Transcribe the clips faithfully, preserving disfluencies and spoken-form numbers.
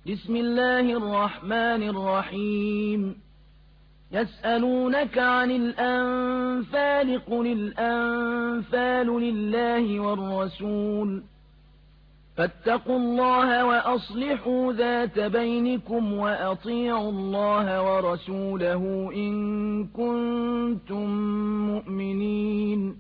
بسم الله الرحمن الرحيم يسألونك عن الأنفال قل الأنفال لله والرسول فاتقوا الله وأصلحوا ذات بينكم وأطيعوا الله ورسوله إن كنتم مؤمنين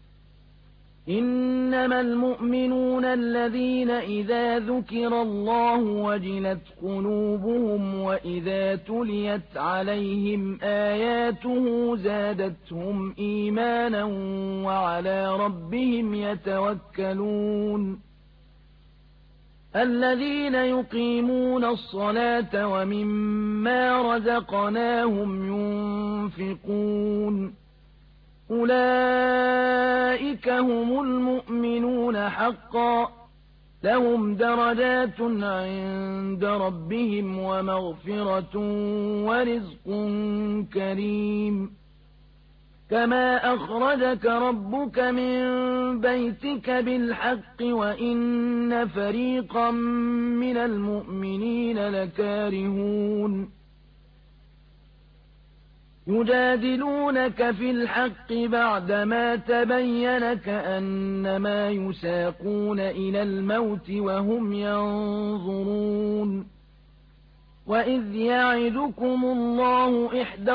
إنما المؤمنون الذين إذا ذكر الله وجلت قلوبهم وإذا تليت عليهم آياته زادتهم إيمانا وعلى ربهم يتوكلون الذين يقيمون الصلاة ومما رزقناهم ينفقون أولئك هم المؤمنون حقا لهم درجات عند ربهم ومغفرة ورزق كريم كما أخرجك ربك من بيتك بالحق وإن فريقا من المؤمنين لكارهون يجادلونك في الحق بعدما تبين كأنما يساقون إلى الموت وهم ينظرون وإذ يعدكم الله إحدى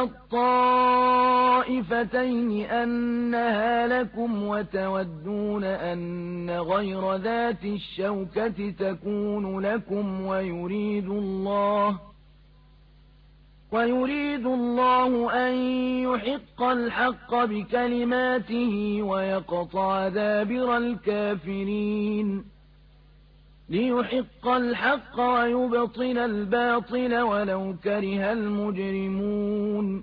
الطائفتين أنها لكم وتودون أن غير ذات الشوكة تكون لكم ويريد الله ويريد الله أن يحق الحق بكلماته ويقطع دابر الكافرين ليحق الحق ويبطل الباطل ولو كره المجرمون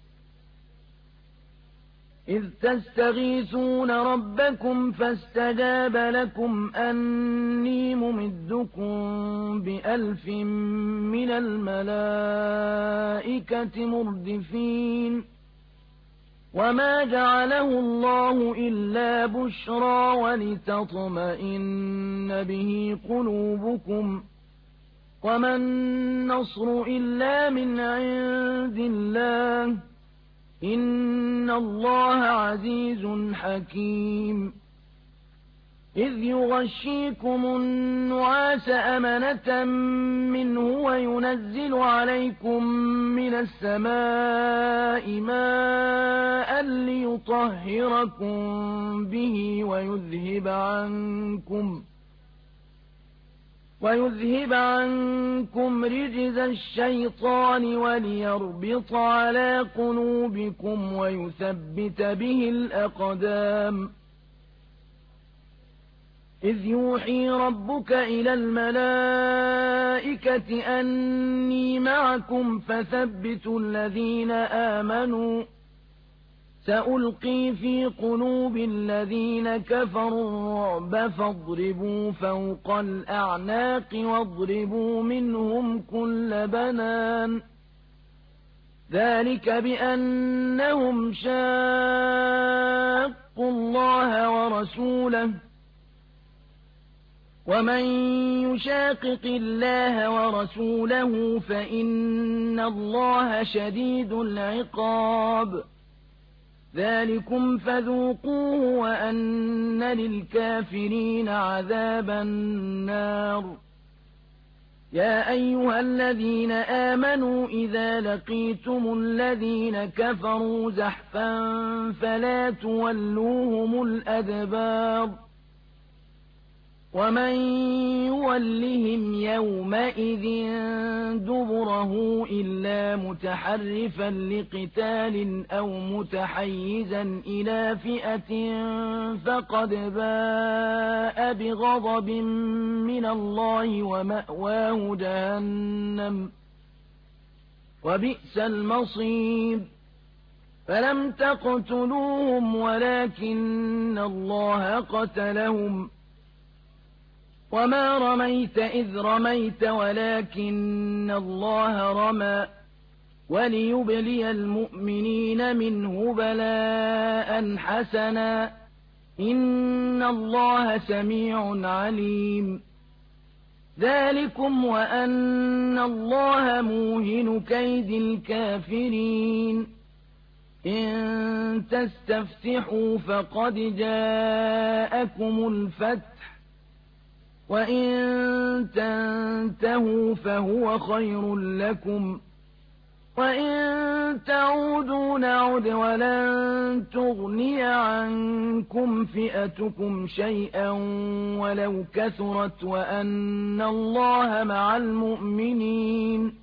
إذ تستغيثون ربكم فاستجاب لكم أني ممدكم بألف من الملائكة مردفين وما جعله الله إلا بشرى ولتطمئن به قلوبكم وما النصر إلا من عند الله إن الله عزيز حكيم إذ يغشيكم النعاس أمنة منه وينزل عليكم من السماء ماء ليطهركم به ويذهب عنكم ويذهب عنكم رجز الشيطان وليربط على قلوبكم ويثبت به الأقدام إذ يوحي ربك إلى الملائكة أني معكم فثبتوا الذين آمنوا سألقي في قلوب الذين كفروا الرعب فاضربوا فوق الأعناق واضربوا منهم كل بنان ذلك بأنهم شاقوا الله ورسوله ومن يشاقق الله ورسوله فإن الله شديد العقاب ذلكم فذوقوه وأن للكافرين عذاب النار يا أيها الذين آمنوا إذا لقيتم الذين كفروا زحفا فلا تولوهم الأدبار ومن يولهم يومئذ دبره إلا متحرفا لقتال أو متحيزا إلى فئة فقد باء بغضب من الله ومأواه جهنم وبئس المصير فلم تقتلوهم ولكن الله قتلهم وما رميت إذ رميت ولكن الله رمى وليبلي المؤمنين منه بلاء حسنا إن الله سميع عليم ذلكم وأن الله موهن كيد الكافرين إن تستفتحوا فقد جاءكم الفتح وإن تنتهوا فهو خير لكم وإن تعودوا نعد ولن تغني عنكم فئتكم شيئا ولو كثرت وأن الله مع المؤمنين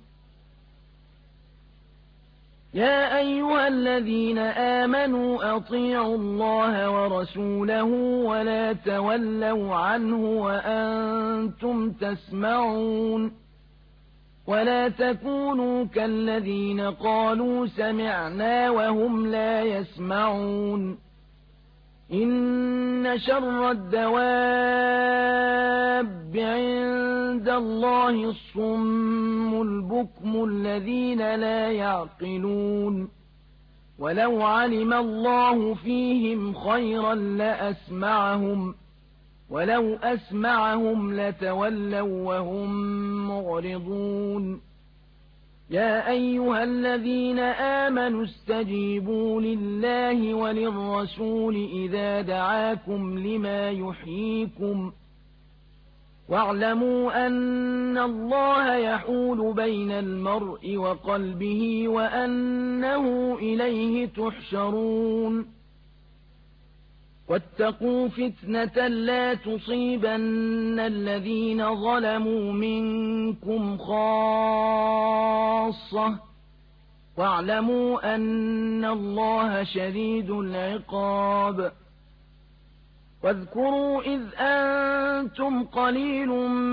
يا أيها الذين آمنوا أطيعوا الله ورسوله ولا تولوا عنه وأنتم تسمعون ولا تكونوا كالذين قالوا سمعنا وهم لا يسمعون إن شر الدواب عند الله الصم البكم الذين لا يعقلون ولو علم الله فيهم خيرا لأسمعهم ولو أسمعهم لتولوا وهم معرضون يا أيها الذين آمنوا استجيبوا لله وللرسول إذا دعاكم لما يحييكم واعلموا أن الله يحول بين المرء وقلبه وأنه إليه تحشرون واتقوا فتنة لا تصيبن الذين ظلموا منكم خاصة واعلموا أن الله شديد العقاب واذكروا إذ أنتم قليل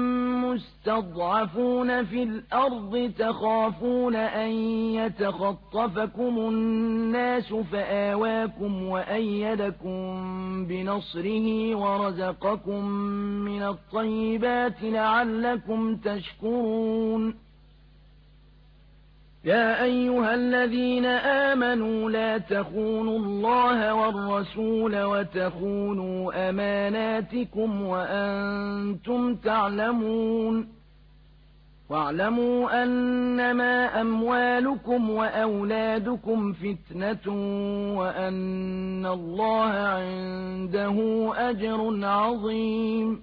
مستضعفون في الأرض تخافون أن يتخطفكم الناس فآواكم وأيدكم بنصره ورزقكم من الطيبات لعلكم تشكرون يا أيها الذين آمنوا لا تخونوا الله والرسول وتخونوا أماناتكم وأنتم تعلمون واعلموا أنما أموالكم وأولادكم فتنة وأن الله عنده أجر عظيم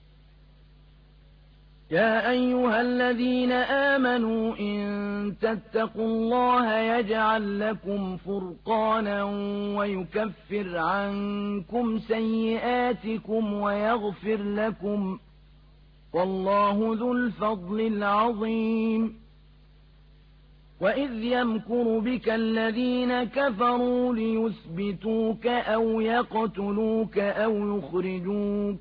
يا أيها الذين آمنوا إن تتقوا الله يجعل لكم فرقانا ويكفر عنكم سيئاتكم ويغفر لكم والله ذو الفضل العظيم وإذ يمكر بك الذين كفروا ليثبتوك أو يقتلوك أو يخرجوك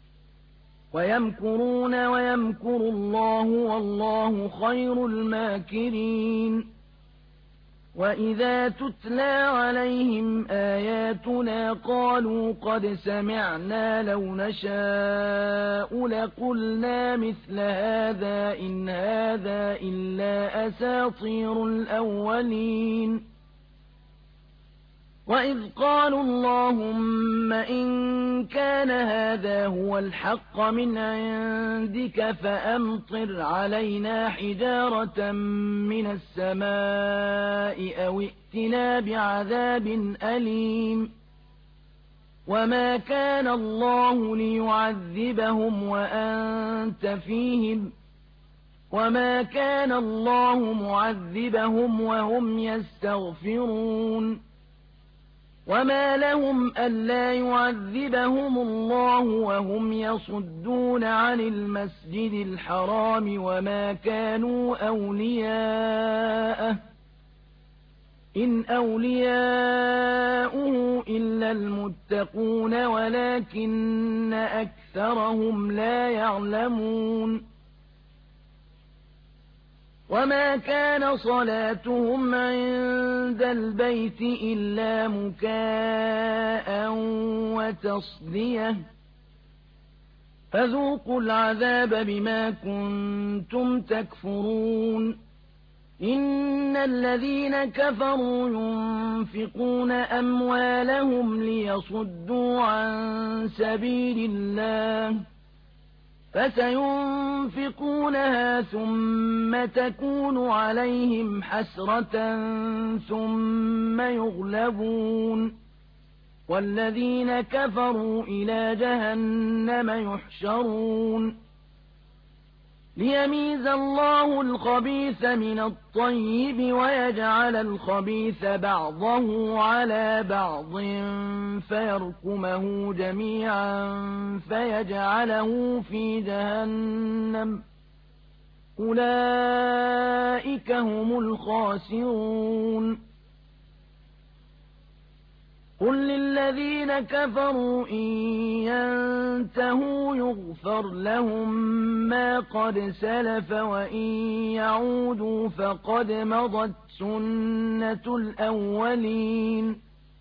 ويمكرون ويمكر الله والله خير الماكرين وإذا تتلى عليهم آياتنا قالوا قد سمعنا لو نشاء لقلنا مثل هذا إن هذا إلا أساطير الأولين وإذ قالوا اللهم إن كان هذا هو الحق من عندك فأمطر علينا حجارة من السماء أو ائتنا بعذاب أليم وما كان الله ليعذبهم وأنت فيهم وما كان الله معذبهم وهم يستغفرون وما لهم ألا يعذبهم الله وهم يصدون عن المسجد الحرام وما كانوا أولياءه إن أولياؤه إلا المتقون ولكن أكثرهم لا يعلمون وما كان صلاتهم عند البيت إلا مكاء وتصدية فذوقوا العذاب بما كنتم تكفرون إن الذين كفروا ينفقون أموالهم ليصدوا عن سبيل الله فسينفقونها ثم تكون عليهم حسرة ثم يغلبون والذين كفروا إلى جهنم يحشرون ليميز الله الخبيث من الطيب ويجعل الخبيث بعضه على بعض فيركمه جميعا فيجعله في جهنم أولئك هم الخاسرون قل للذين كفروا إن ينتهوا يغفر لهم ما قد سلف وإن يعودوا فقد مضت سنة الأولين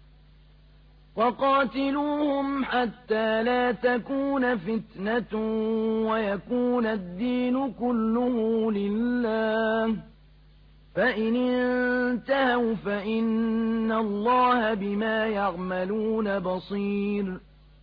وقاتلوهم حتى لا تكون فتنة ويكون الدين كله لله فإن انتهوا فإن الله بما يعملون بصير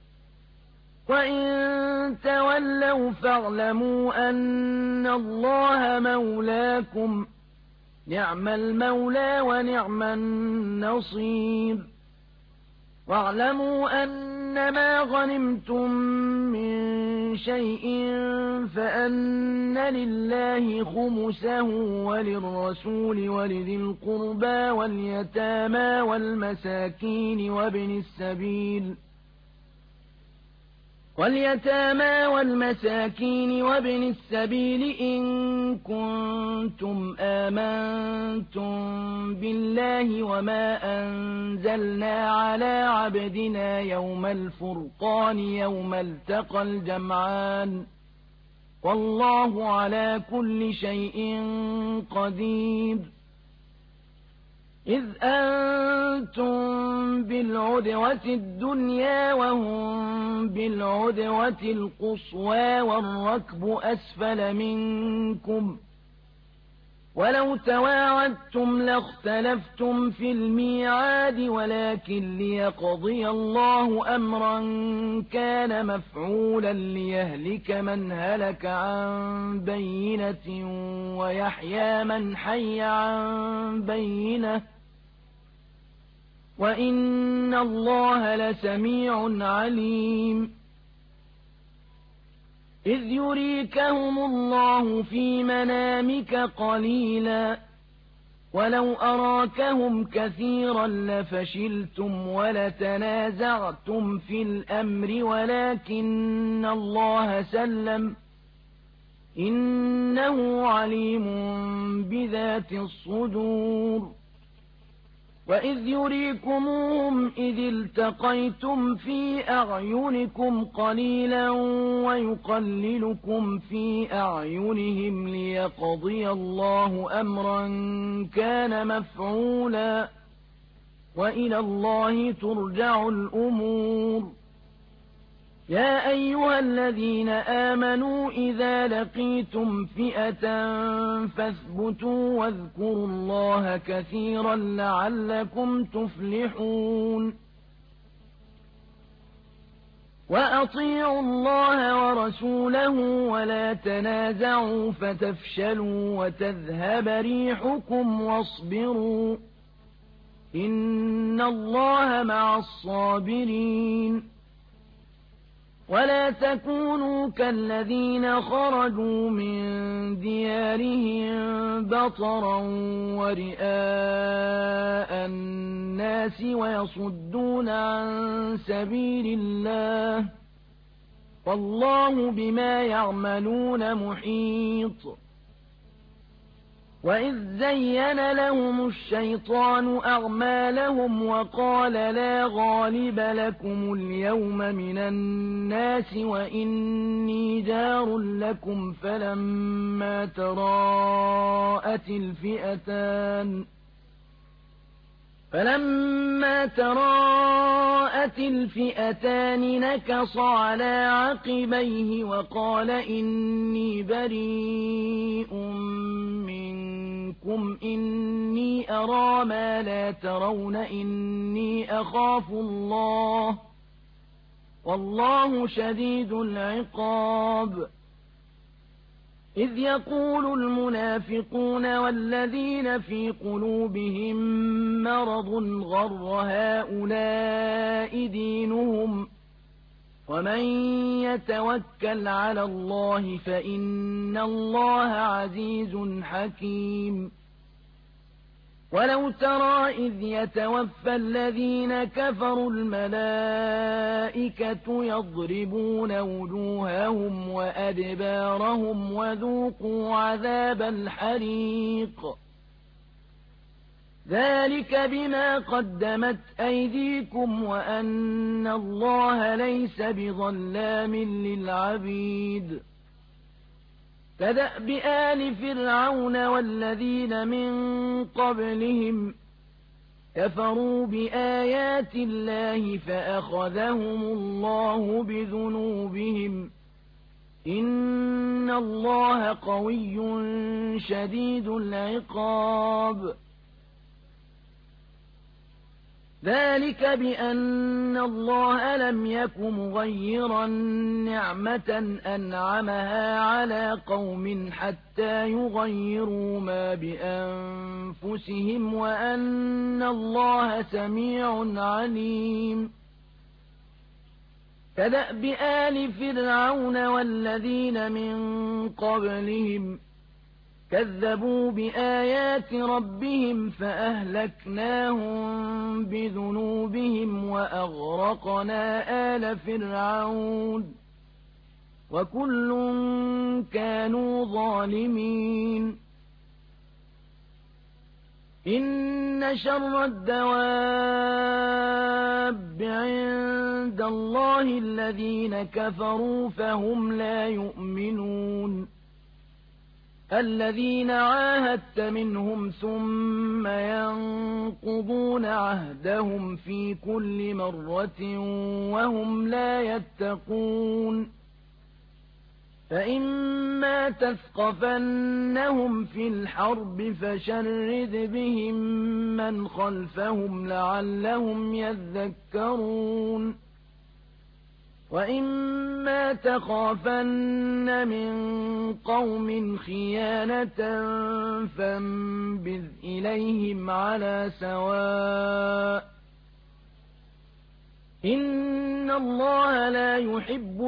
وإن تولوا فاعلموا أن الله مولاكم نعم المولى ونعم النصير واعلموا أنما غنمتم من شيء فأن لله خمسه وللرسول ولذي القربى واليتامى والمساكين وابن السبيل واليتامى والمساكين وابن السبيل إن كنتم آمنتم بالله وما أنزلنا على عبدنا يوم الفرقان يوم التقى الجمعان والله على كل شيء قدير إذ أنتم بالعدوة الدنيا وهم بالعدوة القصوى والركب أسفل منكم ولو تواعدتم لاختلفتم في الميعاد ولكن ليقضي الله أمرا كان مفعولا ليهلك من هلك عن بينة ويحيى من حي عن بينة وإن الله لسميع عليم إذ يريكهم الله في منامك قليلا ولو أراكهم كثيرا لفشلتم ولتنازعتم في الأمر ولكن الله سلم إنه عليم بذات الصدور وإذ يريكموهم إذ التقيتم في أعينكم قليلا ويقللكم في أعينهم ليقضي الله أمرا كان مفعولا وإلى الله ترجع الأمور يا أيها الذين آمنوا إذا لقيتم فئة فاثبتوا واذكروا الله كثيرا لعلكم تفلحون وأطيعوا الله ورسوله ولا تنازعوا فتفشلوا وتذهب ريحكم واصبروا إن الله مع الصابرين ولا تكونوا كالذين خرجوا من ديارهم بطرا ورئاء الناس ويصدون عن سبيل الله والله بما يعملون محيط وإذ زين لهم الشيطان أعمالهم وقال لا غالب لكم اليوم من الناس وإني جار لكم فلما تراءت الفئتان فلما تراءت الفئتان نكص على عقبيه وقال إني بريء منكم إني أرى ما لا ترون إني أخاف الله والله شديد العقاب إذ يقول المنافقون والذين في قلوبهم مرض غر هؤلاء دينهم ومن يتوكل على الله فإن الله عزيز حكيم ولو ترى إذ يتوفى الذين كفروا الملائكة يضربون وجوههم وأدبارهم وذوقوا عذاب الحريق ذلك بما قدمت أيديكم وأن الله ليس بظلام للعبيد كدأب آل فرعون والذين من قبلهم كفروا بآيات الله فأخذهم الله بذنوبهم إن الله قوي شديد العقاب ذلك بأن الله لم يك مغيرا نعمة أنعمها على قوم حتى يغيروا ما بأنفسهم وأن الله سميع عليم كدأب آل فرعون والذين من قبلهم كذبوا بآيات ربهم فأهلكناهم بذنوبهم وأغرقنا آل فرعون وكل كانوا ظالمين إن شر الدواب عند الله الذين كفروا فهم لا يؤمنون الذين عاهدت منهم ثم ينقضون عهدهم في كل مرة وهم لا يتقون فإما تثقفنهم في الحرب فشرد بهم من خلفهم لعلهم يذكرون وإما تخافن من قوم خيانة فانبذ إليهم على سواء إن الله لا يحب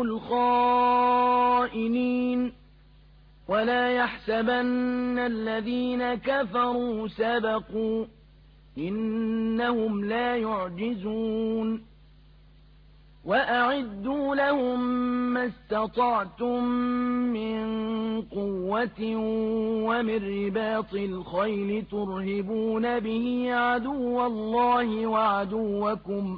الخائنين ولا يحسبن الذين كفروا سبقوا إنهم لا يعجزون وأعدوا لهم ما استطعتم من قوة ومن رباط الخيل ترهبون به عدو الله وعدوكم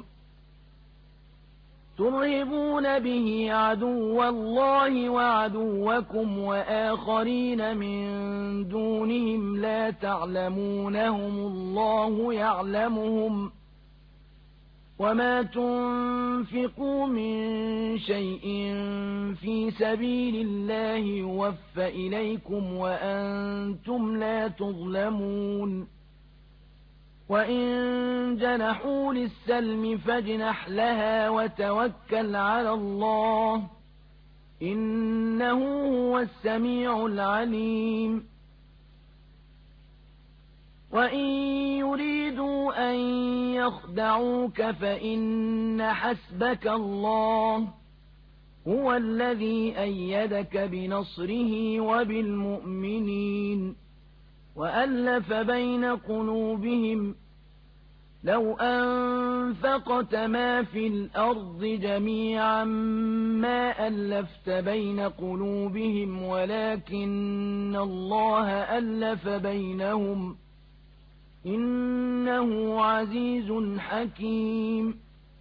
ترهبون به عدو الله وعدوكم وآخرين من دونهم لا تعلمونهم الله يعلمهم وما تنفقوا من شيء في سبيل الله يوفى إليكم وأنتم لا تظلمون وإن جنحوا للسلم فاجنح لها وتوكل على الله إنه هو السميع العليم وإن يريدوا أن يخدعوك فإن حسبك الله هو الذي أيدك بنصره وبالمؤمنين وألف بين قلوبهم لو أنفقت ما في الأرض جميعا ما ألفت بين قلوبهم ولكن الله ألف بينهم إنه عزيز حكيم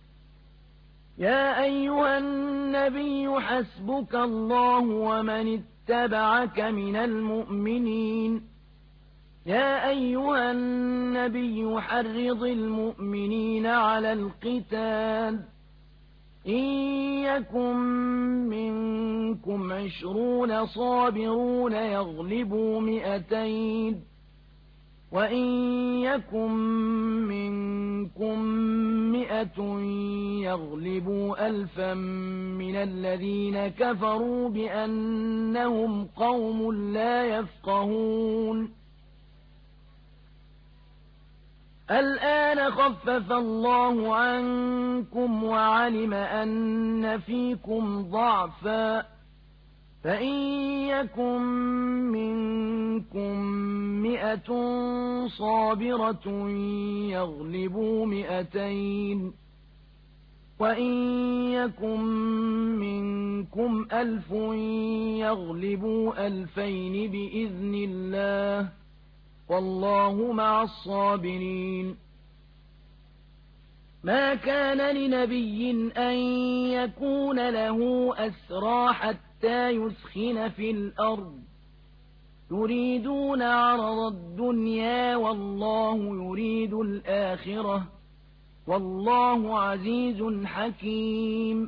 يا أيها النبي حسبك الله ومن اتبعك من المؤمنين يا أيها النبي حرض المؤمنين على القتال إن يكن منكم عشرون صابرون يغلبوا مئتين وإن يكن منكم مئة يغلبوا ألفا من الذين كفروا بأنهم قوم لا يفقهون الآن خفف الله عنكم وعلم أن فيكم ضعفا فإن يكن منكم مئة صابرة يغلبوا مئتين وإن يكن منكم ألف يغلبوا ألفين بإذن الله والله مع الصابرين ما كان لنبي أن يكون له أسرى حتى يسخن في الأرض يريدون عرض الدنيا والله يريد الآخرة والله عزيز حكيم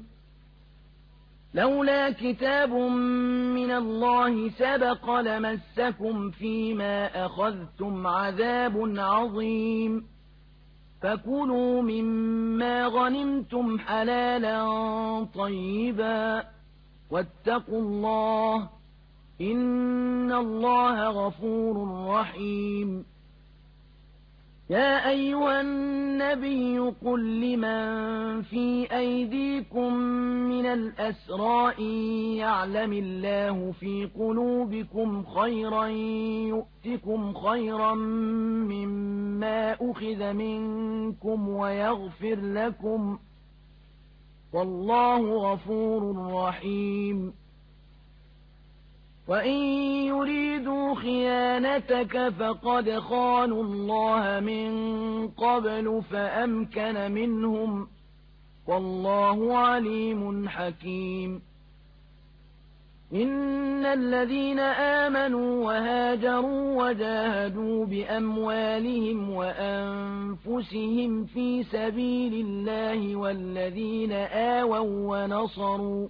لولا كتاب من الله سبق لمسكم فيما أخذتم عذاب عظيم فكلوا مما غنمتم حلالا طيبا واتقوا الله إن الله غفور رحيم يا أيها النبي قل لمن في أيديكم من الأسرى إن يعلم الله في قلوبكم خيرا يؤتكم خيرا مما أخذ منكم ويغفر لكم والله غفور رحيم وإن يريدوا خيانتك فقد خانوا الله من قبل فأمكن منهم والله عليم حكيم إن الذين آمنوا وهاجروا وجاهدوا بأموالهم وأنفسهم في سبيل الله والذين آووا ونصروا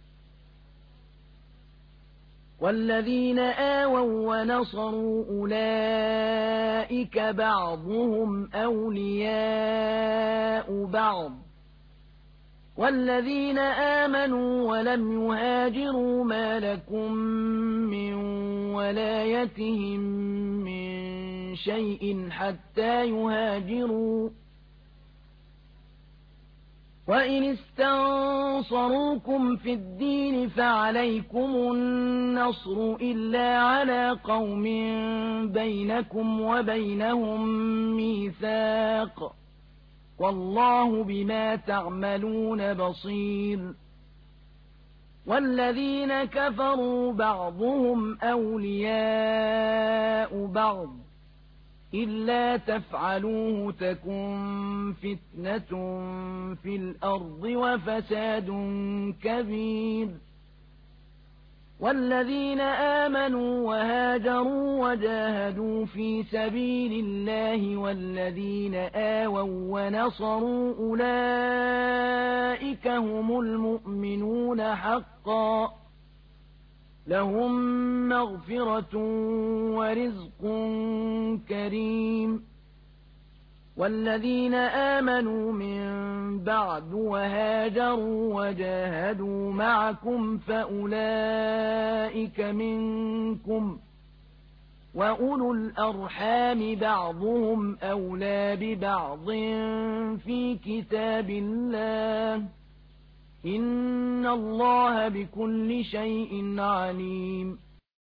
والذين آووا ونصروا أولئك بعضهم أولياء بعض والذين آمنوا ولم يهاجروا ما لكم من ولايتهم من شيء حتى يهاجروا وإن استنصروكم في الدين فعليكم النصر إلا على قوم بينكم وبينهم ميثاق والله بما تعملون بصير والذين كفروا بعضهم أولياء بعض إلا تفعلوه تكن فتنة في الأرض وفساد كبير والذين آمنوا وهاجروا وجاهدوا في سبيل الله والذين آووا ونصروا أولئك هم المؤمنون حقا لهم مغفرة ورزق كريم والذين آمنوا من بعد وهاجروا وجاهدوا معكم فأولئك منكم وأولو الأرحام بعضهم أولى ببعض في كتاب الله إن الله بكل شيء عليم